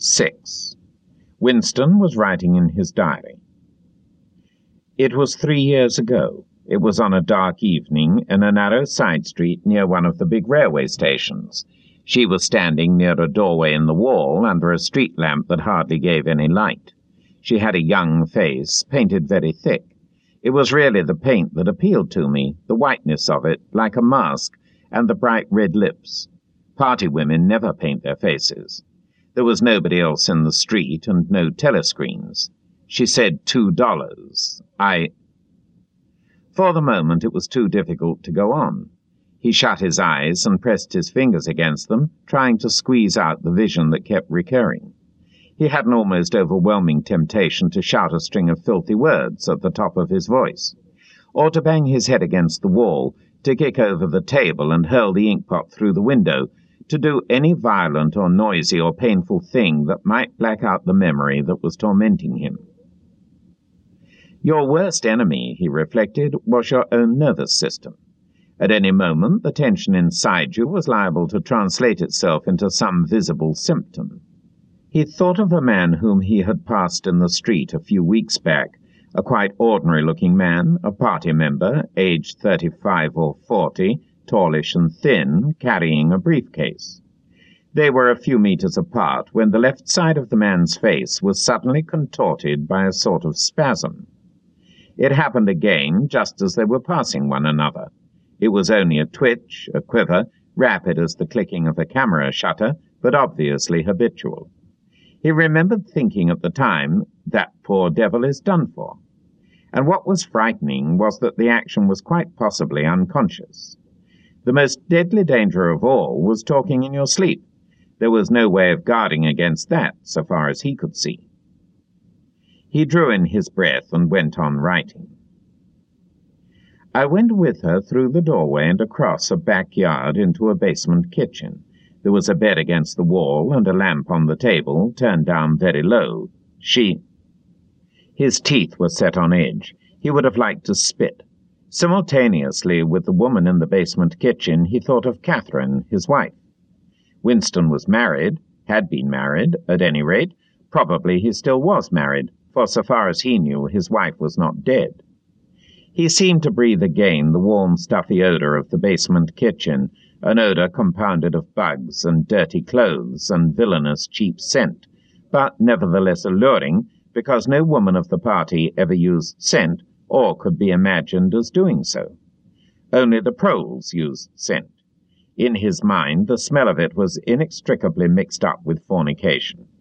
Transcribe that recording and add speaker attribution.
Speaker 1: 6. Winston was writing in his diary. It was 3 years ago. It was on a dark evening in a narrow side street near one of the big railway stations. She was standing near a doorway in the wall under a street lamp that hardly gave any light. She had a young face, painted very thick. It was really the paint that appealed to me, the whiteness of it, like a mask, and the bright red lips. Party women never paint their faces. There was nobody else in the street and no telescreens. She said $2. For the moment it was too difficult to go on. He shut his eyes and pressed his fingers against them, trying to squeeze out the vision that kept recurring. He had an almost overwhelming temptation to shout a string of filthy words at the top of his voice, or to bang his head against the wall, to kick over the table and hurl the inkpot through the window, to do any violent or noisy or painful thing that might black out the memory that was tormenting him. Your worst enemy, he reflected, was your own nervous system. At any moment, the tension inside you was liable to translate itself into some visible symptom. He thought of a man whom he had passed in the street a few weeks back, a quite ordinary-looking man, a party member, aged 35 or 40, tallish and thin, carrying a briefcase. They were a few meters apart when the left side of the man's face was suddenly contorted by a sort of spasm. It happened again just as they were passing one another. It was only a twitch, a quiver, rapid as the clicking of a camera shutter, but obviously habitual. He remembered thinking at the time, that poor devil is done for. And what was frightening was that the action was quite possibly unconscious. The most deadly danger of all was talking in your sleep. There was no way of guarding against that, so far as he could see. He drew in his breath and went on writing. I went with her through the doorway and across a backyard into a basement kitchen. There was a bed against the wall and a lamp on the table, turned down very low. His teeth were set on edge. He would have liked to spit. Simultaneously with the woman in the basement kitchen, he thought of Catherine, his wife. Winston was married, had been married, at any rate. Probably he still was married, for so far as he knew, his wife was not dead. He seemed to breathe again the warm, stuffy odor of the basement kitchen, an odor compounded of bugs and dirty clothes and villainous cheap scent, but nevertheless alluring, because no woman of the party ever used scent or could be imagined as doing so. Only the proles used scent. In his mind, the smell of it was inextricably mixed up with fornication.